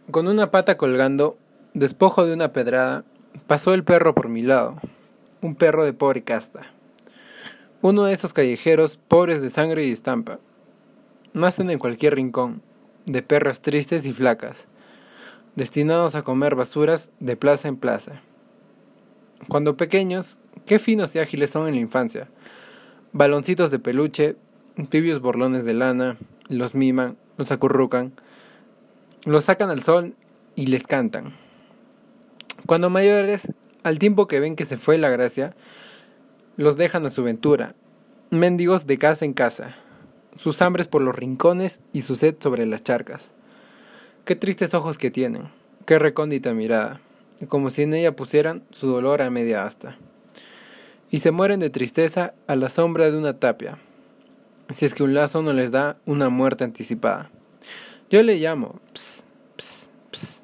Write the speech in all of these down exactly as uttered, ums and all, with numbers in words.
Con una pata colgando, despojo de una pedrada, pasó el perro por mi lado, un perro de pobre casta. Uno de esos callejeros pobres de sangre y estampa. Nacen en cualquier rincón, de perras tristes y flacas, destinados a comer basuras de plaza en plaza. Cuando pequeños, qué finos y ágiles son en la infancia. Baloncitos de peluche, tibios borlones de lana, los miman, los acurrucan, los sacan al sol y les cantan. Cuando mayores, al tiempo que ven que se fue la gracia, los dejan a su ventura, mendigos de casa en casa, sus hambres por los rincones y su sed sobre las charcas. Qué tristes ojos que tienen, qué recóndita mirada, como si en ella pusieran su dolor a media asta. Y se mueren de tristeza a la sombra de una tapia, si es que un lazo no les da una muerte anticipada. Yo le llamo ps, ps, ps.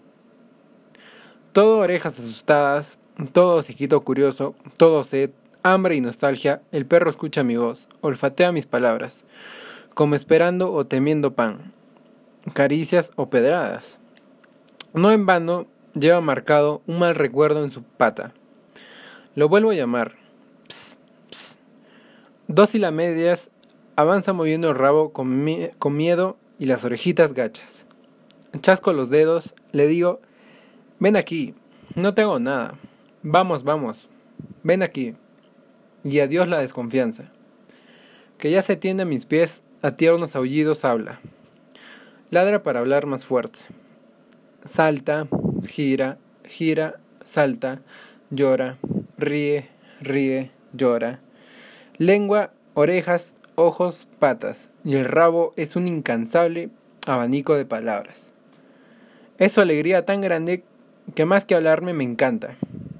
Todo orejas asustadas, todo hociquito curioso, todo sed, hambre y nostalgia, el perro escucha mi voz, olfatea mis palabras, como esperando o temiendo pan, caricias o pedradas. No en vano lleva marcado un mal recuerdo en su pata. Lo vuelvo a llamar. Ps, ps. Dócil a medias, avanza moviendo el rabo con, mi- con miedo y las orejitas gachas. Chasco los dedos, le digo, ven aquí, no te hago nada. Vamos, vamos, ven aquí. Y adiós la desconfianza. Que ya se tiende a mis pies, a tiernos aullidos habla. Ladra para hablar más fuerte. Salta, gira, gira, salta, llora, ríe, ríe, llora. Lengua, orejas, ojos, patas, y el rabo es un incansable abanico de palabras. Es su alegría tan grande que más que hablarme me encanta.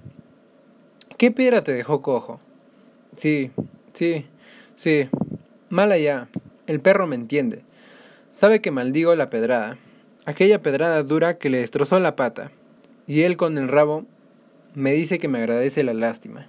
¿Qué piedra te dejó cojo? Sí, sí, sí, mal allá, el perro me entiende. Sabe que maldigo la pedrada, aquella pedrada dura que le destrozó la pata, y él con el rabo me dice que me agradece la lástima.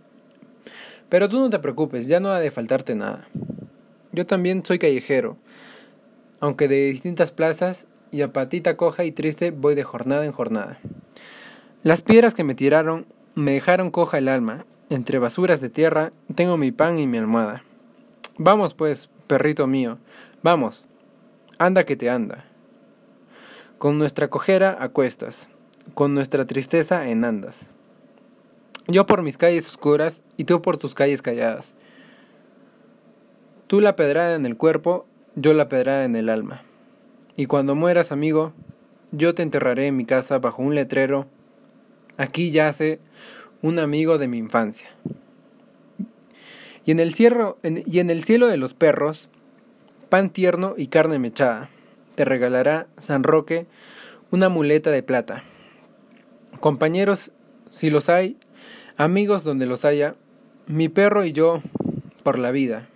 Pero tú no te preocupes, ya no ha de faltarte nada. Yo también soy callejero, aunque de distintas plazas, y a patita coja y triste voy de jornada en jornada. Las piedras que me tiraron me dejaron coja el alma. Entre basuras de tierra tengo mi pan y mi almohada. Vamos pues, perrito mío, vamos, anda que te anda. Con nuestra cojera a cuestas, con nuestra tristeza en andas. Yo por mis calles oscuras y tú por tus calles calladas. Tú la pedrada en el cuerpo, yo la pedrada en el alma. Y cuando mueras, amigo, yo te enterraré en mi casa bajo un letrero. Aquí yace un amigo de mi infancia. Y en el cielo, en, y en el cielo de los perros, pan tierno y carne mechada, te regalará San Roque una muleta de plata. Compañeros, si los hay, amigos donde los haya, mi perro y yo por la vida.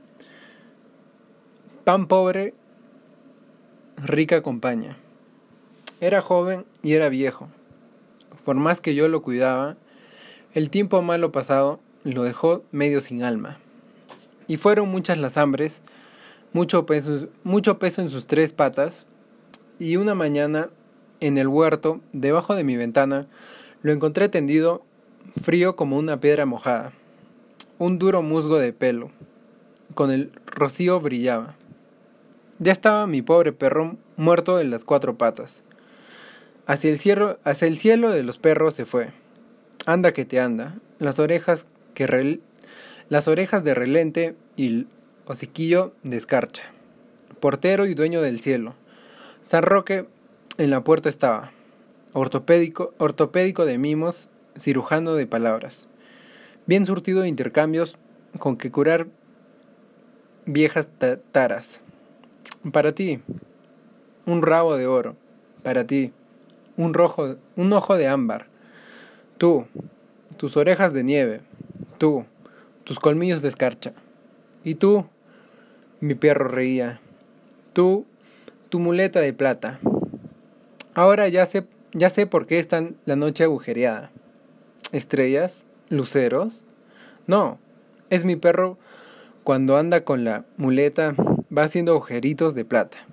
Pan pobre, rica compañía. Era joven y era viejo. Por más que yo lo cuidaba, el tiempo malo pasado lo dejó medio sin alma. Y fueron muchas las hambres, mucho peso, mucho peso en sus tres patas, y una mañana, en el huerto, debajo de mi ventana, lo encontré tendido, frío como una piedra mojada. Un duro musgo de pelo, con el rocío brillaba. Ya estaba mi pobre perro muerto en las cuatro patas. Hacia el cielo, hacia el cielo de los perros se fue. Anda que te anda, las orejas que rel, las orejas de relente y el hociquillo de escarcha. Portero y dueño del cielo. San Roque en la puerta estaba, ortopédico, ortopédico de mimos, cirujano de palabras. Bien surtido de intercambios con que curar viejas taras. Para ti, un rabo de oro. Para ti, un, rojo, un ojo de ámbar. Tú, tus orejas de nieve. Tú, tus colmillos de escarcha. Y tú, mi perro reía. Tú, tu muleta de plata. Ahora ya sé, ya sé por qué está la noche agujereada. ¿Estrellas? ¿Luceros? No, es mi perro cuando anda con la muleta, va haciendo agujeritos de plata.